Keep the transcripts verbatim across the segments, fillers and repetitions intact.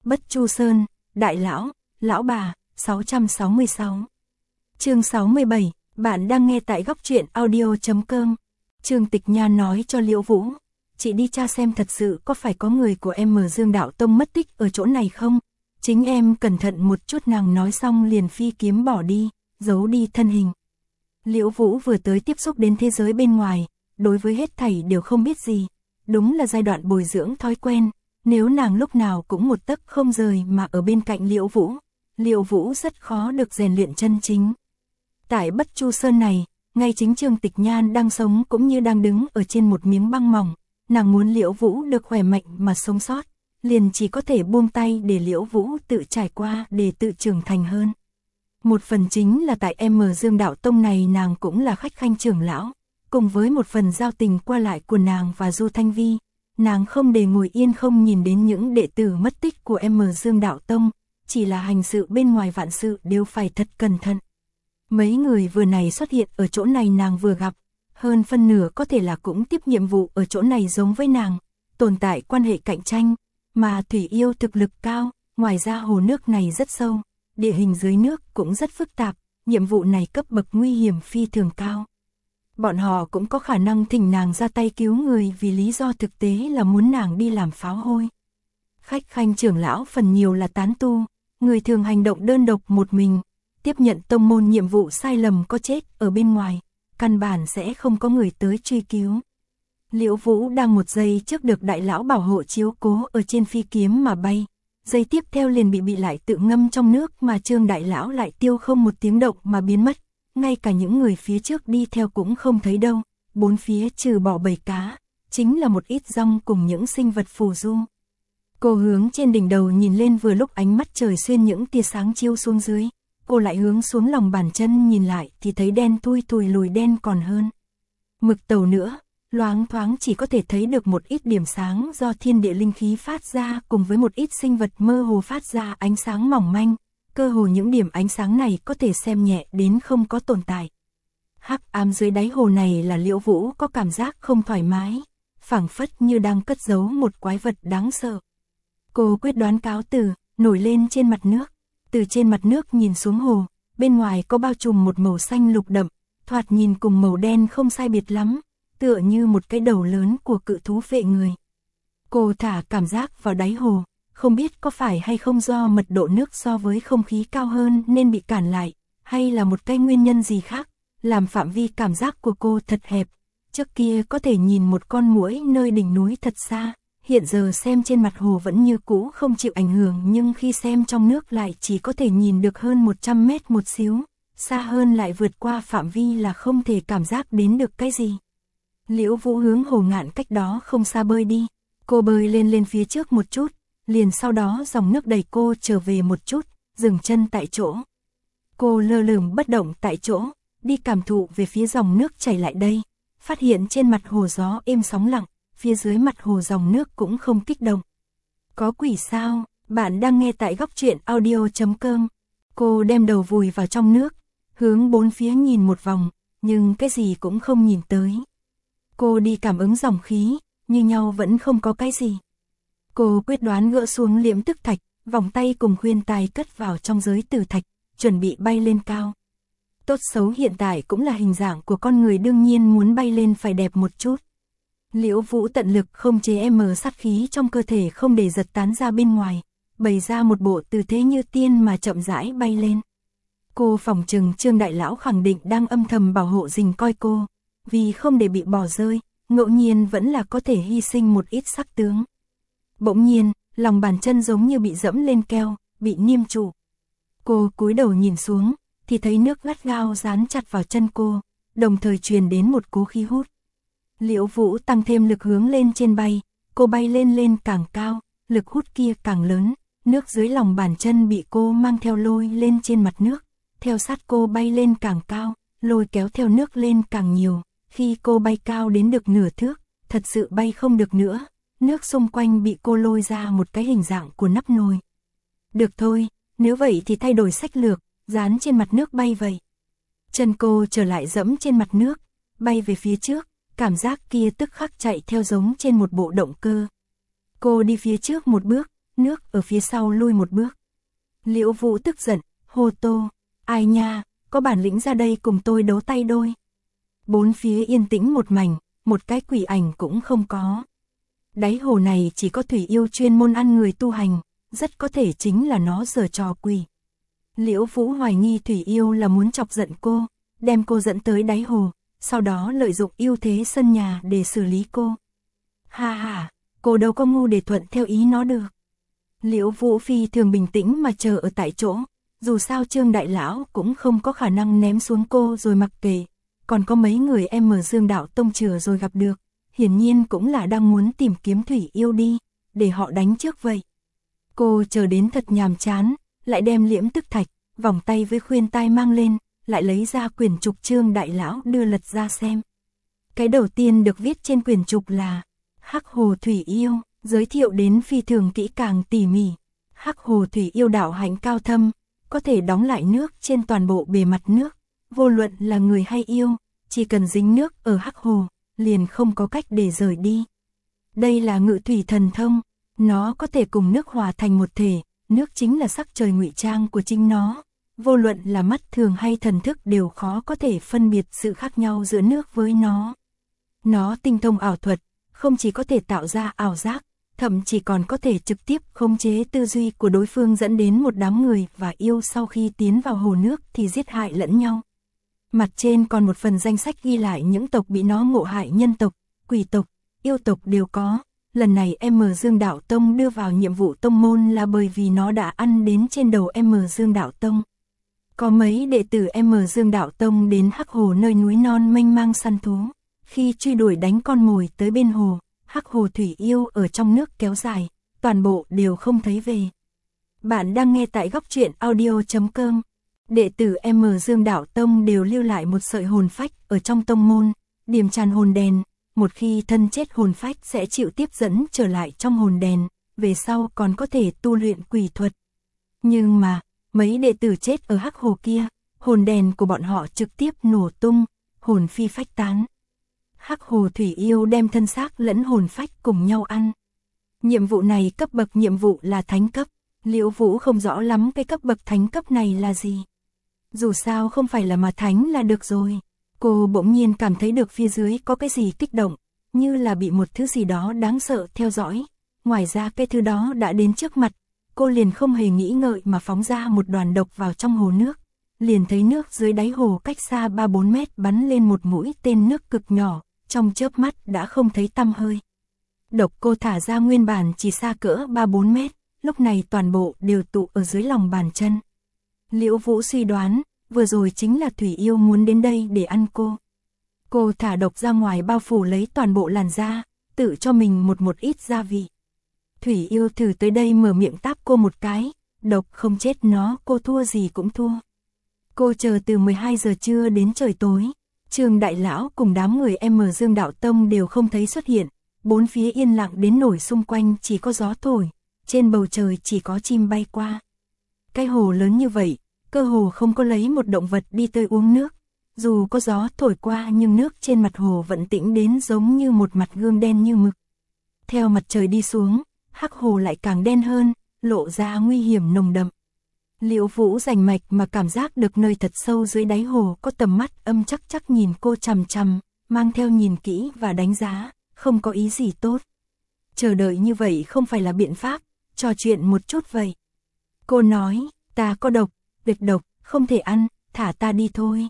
Bất Chu Sơn, Đại Lão, Lão Bà, sáu trăm sáu mươi sáu. Chương sáu mươi bảy, bạn đang nghe tại góc truyện audio chấm com. Trương Tịch Nhan nói cho Liễu Vũ, chị đi tra xem thật sự có phải có người của em ở Dương Đạo Tông mất tích ở chỗ này không? Chính em cẩn thận một chút. Nàng nói xong liền phi kiếm bỏ đi, giấu đi thân hình. Liễu Vũ vừa tới tiếp xúc đến thế giới bên ngoài, đối với hết thảy đều không biết gì. Đúng là giai đoạn bồi dưỡng thói quen, nếu nàng lúc nào cũng một tấc không rời mà ở bên cạnh Liễu Vũ, Liễu Vũ rất khó được rèn luyện chân chính. Tại Bất Chu Sơn này, ngay chính Trương Tịch Nhan đang sống cũng như đang đứng ở trên một miếng băng mỏng, nàng muốn Liễu Vũ được khỏe mạnh mà sống sót, liền chỉ có thể buông tay để Liễu Vũ tự trải qua để tự trưởng thành hơn. Một phần chính là tại em ở Dương Đạo Tông này nàng cũng là khách khanh trưởng lão, cùng với một phần giao tình qua lại của nàng và Du Thanh Vi, nàng không để ngồi yên không nhìn đến những đệ tử mất tích của em ở Dương Đạo Tông, chỉ là hành sự bên ngoài vạn sự đều phải thật cẩn thận. Mấy người vừa này xuất hiện ở chỗ này nàng vừa gặp, hơn phân nửa có thể là cũng tiếp nhiệm vụ ở chỗ này giống với nàng, tồn tại quan hệ cạnh tranh, mà Thủy Yêu thực lực cao, ngoài ra hồ nước này rất sâu, địa hình dưới nước cũng rất phức tạp, nhiệm vụ này cấp bậc nguy hiểm phi thường cao. Bọn họ cũng có khả năng thỉnh nàng ra tay cứu người vì lý do thực tế là muốn nàng đi làm pháo hôi. Khách khanh trưởng lão phần nhiều là tán tu, người thường hành động đơn độc một mình, tiếp nhận tông môn nhiệm vụ sai lầm có chết ở bên ngoài, căn bản sẽ không có người tới truy cứu. Liễu Vũ đang một giây trước được đại lão bảo hộ chiếu cố ở trên phi kiếm mà bay, giây tiếp theo liền bị bị lại tự ngâm trong nước mà Trương đại lão lại tiêu không một tiếng động mà biến mất, ngay cả những người phía trước đi theo cũng không thấy đâu, bốn phía trừ bỏ bầy cá, chính là một ít rong cùng những sinh vật phù du. Cô hướng trên đỉnh đầu nhìn lên vừa lúc ánh mắt trời xuyên những tia sáng chiếu xuống dưới, cô lại hướng xuống lòng bàn chân nhìn lại thì thấy đen thui thui lùi đen còn hơn. Mực tàu nữa, loáng thoáng chỉ có thể thấy được một ít điểm sáng do thiên địa linh khí phát ra cùng với một ít sinh vật mơ hồ phát ra ánh sáng mỏng manh, cơ hồ những điểm ánh sáng này có thể xem nhẹ đến không có tồn tại. Hắc ám dưới đáy hồ này là Liễu Vũ có cảm giác không thoải mái, phảng phất như đang cất giấu một quái vật đáng sợ. Cô quyết đoán cáo từ, nổi lên trên mặt nước, từ trên mặt nước nhìn xuống hồ, bên ngoài có bao trùm một màu xanh lục đậm, thoạt nhìn cùng màu đen không sai biệt lắm, tựa như một cái đầu lớn của cự thú phệ người. Cô thả cảm giác vào đáy hồ, không biết có phải hay không do mật độ nước so với không khí cao hơn nên bị cản lại, hay là một cái nguyên nhân gì khác, làm phạm vi cảm giác của cô thật hẹp. Trước kia có thể nhìn một con muỗi nơi đỉnh núi thật xa, hiện giờ xem trên mặt hồ vẫn như cũ không chịu ảnh hưởng, nhưng khi xem trong nước lại chỉ có thể nhìn được hơn một trăm mét một xíu, xa hơn lại vượt qua phạm vi là không thể cảm giác đến được cái gì. Liễu Vũ hướng hồ ngạn cách đó không xa bơi đi, cô bơi lên lên phía trước một chút, liền sau đó dòng nước đẩy cô trở về một chút, dừng chân tại chỗ. Cô lơ lửng bất động tại chỗ, đi cảm thụ về phía dòng nước chảy lại đây, phát hiện trên mặt hồ gió êm sóng lặng, phía dưới mặt hồ dòng nước cũng không kích động. Có quỷ sao? Bạn đang nghe tại góc truyện audio chấm com. Cô đem đầu vùi vào trong nước, hướng bốn phía nhìn một vòng, nhưng cái gì cũng không nhìn tới. Cô đi cảm ứng dòng khí, như nhau vẫn không có cái gì. Cô quyết đoán gỡ xuống liễm tức thạch, vòng tay cùng khuyên tai cất vào trong giới tử thạch, chuẩn bị bay lên cao. Tốt xấu hiện tại cũng là hình dạng của con người, đương nhiên muốn bay lên phải đẹp một chút. Liễu Vũ tận lực không chế em sát khí trong cơ thể không để giật tán ra bên ngoài, bày ra một bộ tư thế như tiên mà chậm rãi bay lên. Cô phỏng chừng Trương đại lão khẳng định đang âm thầm bảo hộ rình coi cô, vì không để bị bỏ rơi, ngẫu nhiên vẫn là có thể hy sinh một ít sắc tướng. Bỗng nhiên, lòng bàn chân giống như bị dẫm lên keo, bị niêm trụ. Cô cúi đầu nhìn xuống, thì thấy nước gắt gao dán chặt vào chân cô, đồng thời truyền đến một cú khí hút. Liễu Vũ tăng thêm lực hướng lên trên bay, cô bay lên lên càng cao, lực hút kia càng lớn, nước dưới lòng bàn chân bị cô mang theo lôi lên trên mặt nước, theo sát cô bay lên càng cao, lôi kéo theo nước lên càng nhiều, khi cô bay cao đến được nửa thước, thật sự bay không được nữa, nước xung quanh bị cô lôi ra một cái hình dạng của nắp nồi. Được thôi, nếu vậy thì thay đổi sách lược, dán trên mặt nước bay vậy. Chân cô trở lại dẫm trên mặt nước, bay về phía trước, cảm giác kia tức khắc chạy theo giống trên một bộ động cơ. Cô đi phía trước một bước, nước ở phía sau lui một bước. Liễu Vũ tức giận, hô to, ai nha, có bản lĩnh ra đây cùng tôi đấu tay đôi. Bốn phía yên tĩnh một mảnh, một cái quỷ ảnh cũng không có. Đáy hồ này chỉ có thủy yêu chuyên môn ăn người tu hành, rất có thể chính là nó giở trò quỷ. Liễu Vũ hoài nghi thủy yêu là muốn chọc giận cô, đem cô dẫn tới đáy hồ, sau đó lợi dụng ưu thế sân nhà để xử lý cô. Ha ha, cô đâu có ngu để thuận theo ý nó được. Liễu Vũ phi thường bình tĩnh mà chờ ở tại chỗ, dù sao Trương Đại Lão cũng không có khả năng ném xuống cô rồi mặc kệ, còn có mấy người em ở Dương Đạo Tông chừa rồi gặp được, hiển nhiên cũng là đang muốn tìm kiếm thủy yêu đi, để họ đánh trước vậy. Cô chờ đến thật nhàm chán, lại đem liễm tức thạch, vòng tay với khuyên tai mang lên, lại lấy ra quyển trục Trương Đại Lão đưa lật ra xem. Cái đầu tiên được viết trên quyển trục là Hắc Hồ Thủy Yêu, giới thiệu đến phi thường kỹ càng tỉ mỉ. Hắc Hồ Thủy Yêu đạo hạnh cao thâm, có thể đóng lại nước trên toàn bộ bề mặt nước, vô luận là người hay yêu, chỉ cần dính nước ở Hắc Hồ, liền không có cách để rời đi. Đây là ngự thủy thần thông, nó có thể cùng nước hòa thành một thể, nước chính là sắc trời ngụy trang của chính nó. Vô luận là mắt thường hay thần thức đều khó có thể phân biệt sự khác nhau giữa nước với nó. Nó tinh thông ảo thuật, không chỉ có thể tạo ra ảo giác, thậm chí còn có thể trực tiếp khống chế tư duy của đối phương dẫn đến một đám người và yêu sau khi tiến vào hồ nước thì giết hại lẫn nhau. Mặt trên còn một phần danh sách ghi lại những tộc bị nó ngộ hại, nhân tộc, quỷ tộc, yêu tộc đều có. Lần này em Dương Đạo Tông đưa vào nhiệm vụ tông môn là bởi vì nó đã ăn đến trên đầu em Dương Đạo Tông. Có mấy đệ tử em Dương Đạo Tông đến Hắc Hồ nơi núi non mênh mang săn thú, khi truy đuổi đánh con mồi tới bên hồ, Hắc Hồ Thủy Yêu ở trong nước kéo dài, toàn bộ đều không thấy về. Bạn đang nghe tại góc truyện audio chấm com. Đệ tử em Dương Đạo Tông đều lưu lại một sợi hồn phách ở trong tông môn, điềm tràn hồn đèn, một khi thân chết hồn phách sẽ chịu tiếp dẫn trở lại trong hồn đèn, về sau còn có thể tu luyện quỷ thuật. Nhưng mà, mấy đệ tử chết ở Hắc Hồ kia, hồn đèn của bọn họ trực tiếp nổ tung, hồn phi phách tán. Hắc Hồ Thủy Yêu đem thân xác lẫn hồn phách cùng nhau ăn. Nhiệm vụ này cấp bậc nhiệm vụ là thánh cấp, Liễu Vũ không rõ lắm cái cấp bậc thánh cấp này là gì. Dù sao không phải là mà thánh là được rồi. Cô bỗng nhiên cảm thấy được phía dưới có cái gì kích động, như là bị một thứ gì đó đáng sợ theo dõi. Ngoài ra cái thứ đó đã đến trước mặt, cô liền không hề nghĩ ngợi mà phóng ra một đoàn độc vào trong hồ nước. Liền thấy nước dưới đáy hồ cách xa ba bốn mét bắn lên một mũi tên nước cực nhỏ, trong chớp mắt đã không thấy tăm hơi. Độc cô thả ra nguyên bản chỉ xa cỡ ba bốn mét, lúc này toàn bộ đều tụ ở dưới lòng bàn chân. Liễu Vũ suy đoán, vừa rồi chính là Thủy Yêu muốn đến đây để ăn cô. Cô thả độc ra ngoài bao phủ lấy toàn bộ làn da, tự cho mình một một ít gia vị. Thủy Yêu thử tới đây mở miệng táp cô một cái, độc không chết nó, cô thua gì cũng thua. Cô chờ từ mười hai giờ trưa đến trời tối, Trương Đại Lão cùng đám người em Dương Đạo Tông đều không thấy xuất hiện, bốn phía yên lặng đến nổi, xung quanh chỉ có gió thổi, trên bầu trời chỉ có chim bay qua. Cái hồ lớn như vậy, cơ hồ không có lấy một động vật đi tới uống nước, dù có gió thổi qua nhưng nước trên mặt hồ vẫn tĩnh đến giống như một mặt gương đen như mực. Theo mặt trời đi xuống, Hắc Hồ lại càng đen hơn, lộ ra nguy hiểm nồng đậm. Liễu Vũ rành mạch mà cảm giác được nơi thật sâu dưới đáy hồ có tầm mắt âm chắc chắc nhìn cô chằm chằm, mang theo nhìn kỹ và đánh giá, không có ý gì tốt. Chờ đợi như vậy không phải là biện pháp, trò chuyện một chút vậy. Cô nói, ta có độc, tuyệt độc, không thể ăn, thả ta đi thôi.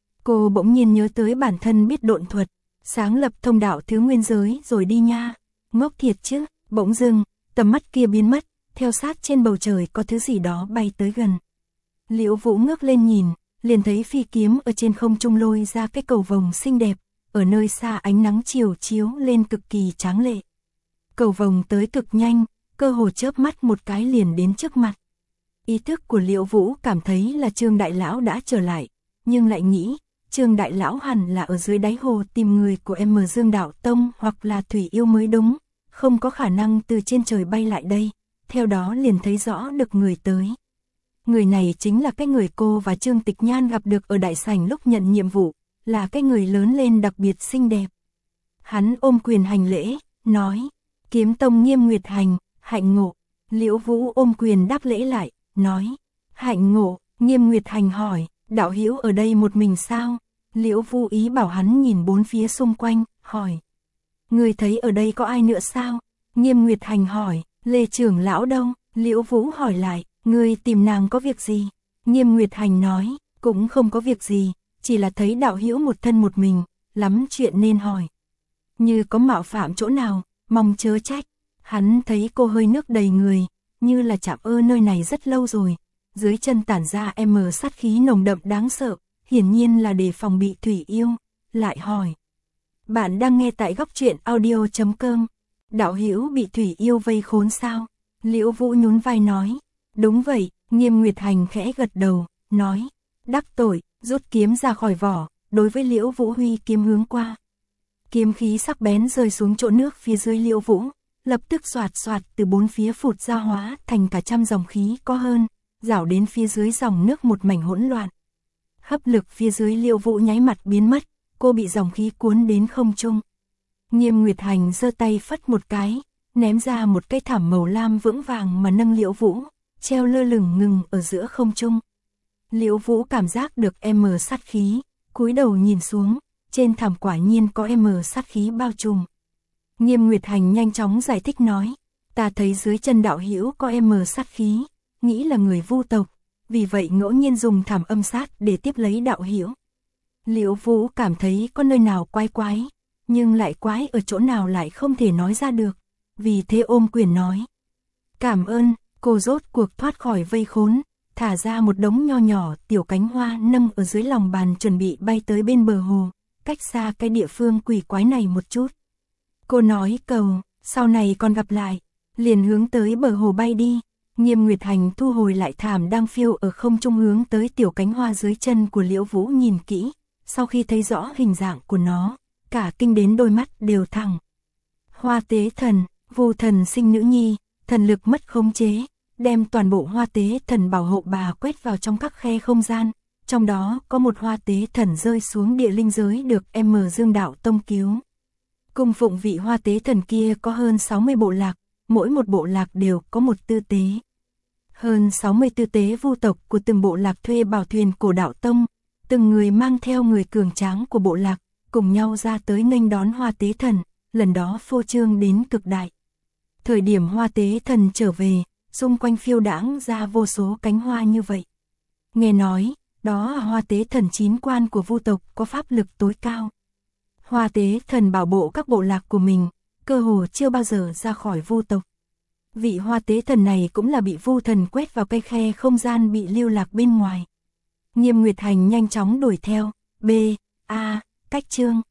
Cô bỗng nhiên nhớ tới bản thân biết độn thuật, sáng lập thông đạo thứ nguyên giới rồi đi nha. Ngốc thiệt chứ, bỗng dưng, tầm mắt kia biến mất, theo sát trên bầu trời có thứ gì đó bay tới gần. Liễu Vũ ngước lên nhìn, liền thấy phi kiếm ở trên không trung lôi ra cái cầu vồng xinh đẹp, ở nơi xa ánh nắng chiều chiếu lên cực kỳ tráng lệ. Cầu vồng tới cực nhanh, cơ hồ chớp mắt một cái liền đến trước mặt. Ý thức của Liễu Vũ cảm thấy là Trương Đại Lão đã trở lại, nhưng lại nghĩ, Trương Đại Lão hẳn là ở dưới đáy hồ tìm người của em Dương Đạo Tông hoặc là Thủy Yêu mới đúng, không có khả năng từ trên trời bay lại đây, theo đó liền thấy rõ được người tới. Người này chính là cái người cô và Trương Tịch Nhan gặp được ở đại sảnh lúc nhận nhiệm vụ, là cái người lớn lên đặc biệt xinh đẹp. Hắn ôm quyền hành lễ, nói, Kiếm Tông Nghiêm Nguyệt Hành, hạnh ngộ. Liễu Vũ ôm quyền đáp lễ lại, nói, hạnh ngộ. Nghiêm Nguyệt Hành hỏi, đạo hữu ở đây một mình sao? Liễu Vũ ý bảo hắn nhìn bốn phía xung quanh, hỏi, người thấy ở đây có ai nữa sao? Nghiêm Nguyệt Hành hỏi, Lê trưởng lão đâu? Liễu Vũ hỏi lại, người tìm nàng có việc gì? Nghiêm Nguyệt Hành nói, cũng không có việc gì, chỉ là thấy đạo hữu một thân một mình, lắm chuyện nên hỏi. Như có mạo phạm chỗ nào, mong chớ trách. Hắn thấy cô hơi nước đầy người, như là chạm ơ nơi này rất lâu rồi. Dưới chân tản ra em sát khí nồng đậm đáng sợ, hiển nhiên là để phòng bị Thủy Yêu. Lại hỏi, bạn đang nghe tại góc truyện audio chấm com. Đạo hữu bị Thủy Yêu vây khốn sao? Liễu Vũ nhún vai nói, đúng vậy. Nghiêm Nguyệt Hành khẽ gật đầu, nói, đắc tội, rút kiếm ra khỏi vỏ, đối với Liễu Vũ huy kiếm hướng qua. Kiếm khí sắc bén rơi xuống chỗ nước phía dưới Liễu Vũ, lập tức xoạt xoạt từ bốn phía phụt ra hóa thành cả trăm dòng khí có hơn, rảo đến phía dưới dòng nước một mảnh hỗn loạn. Hấp lực phía dưới Liễu Vũ nháy mặt biến mất, cô bị dòng khí cuốn đến không trung. Nghiêm Nguyệt Hành giơ tay phất một cái, ném ra một cây thảm màu lam vững vàng mà nâng Liễu Vũ, treo lơ lửng ngừng ở giữa không trung. Liễu Vũ cảm giác được em sát khí, cúi đầu nhìn xuống, trên thảm quả nhiên có em sát khí bao trùm. Nghiêm Nguyệt Hành nhanh chóng giải thích nói, ta thấy dưới chân đạo hữu có em sát khí, nghĩ là người Vu tộc, vì vậy ngẫu nhiên dùng thảm âm sát để tiếp lấy đạo hữu. Liễu Vũ cảm thấy có nơi nào quái quái, nhưng lại quái ở chỗ nào lại không thể nói ra được, vì thế ôm quyền nói, cảm ơn. Cô rốt cuộc thoát khỏi vây khốn, thả ra một đống nho nhỏ tiểu cánh hoa nâng ở dưới lòng bàn chuẩn bị bay tới bên bờ hồ, cách xa cái địa phương quỷ quái này một chút. Cô nói cầu, sau này còn gặp lại, liền hướng tới bờ hồ bay đi. Nghiêm Nguyệt Hành thu hồi lại thảm đang phiêu ở không trung hướng tới tiểu cánh hoa dưới chân của Liễu Vũ nhìn kỹ, sau khi thấy rõ hình dạng của nó, cả kinh đến đôi mắt đều thẳng. Hoa tế thần, Vu thần sinh nữ nhi, thần lực mất khống chế, đem toàn bộ hoa tế thần bảo hộ bà quét vào trong các khe không gian, trong đó có một hoa tế thần rơi xuống địa linh giới được em Dương Đạo Tông cứu. Cung phụng vị hoa tế thần kia có hơn sáu mươi bộ lạc, mỗi một bộ lạc đều có một tư tế. Hơn sáu mươi tư tế vu tộc của từng bộ lạc thuê bảo thuyền của Đạo Tông, từng người mang theo người cường tráng của bộ lạc, cùng nhau ra tới nghênh đón hoa tế thần, lần đó phô trương đến cực đại. Thời điểm hoa tế thần trở về, xung quanh phiêu đãng ra vô số cánh hoa như vậy. Nghe nói, đó là hoa tế thần chín quan của vu tộc có pháp lực tối cao. Hoa tế thần bảo bộ các bộ lạc của mình, cơ hồ chưa bao giờ ra khỏi vu tộc. Vị hoa tế thần này cũng là bị vu thần quét vào cây khe không gian bị lưu lạc bên ngoài. Nghiêm Nguyệt Hành nhanh chóng đuổi theo, B, A, cách chương.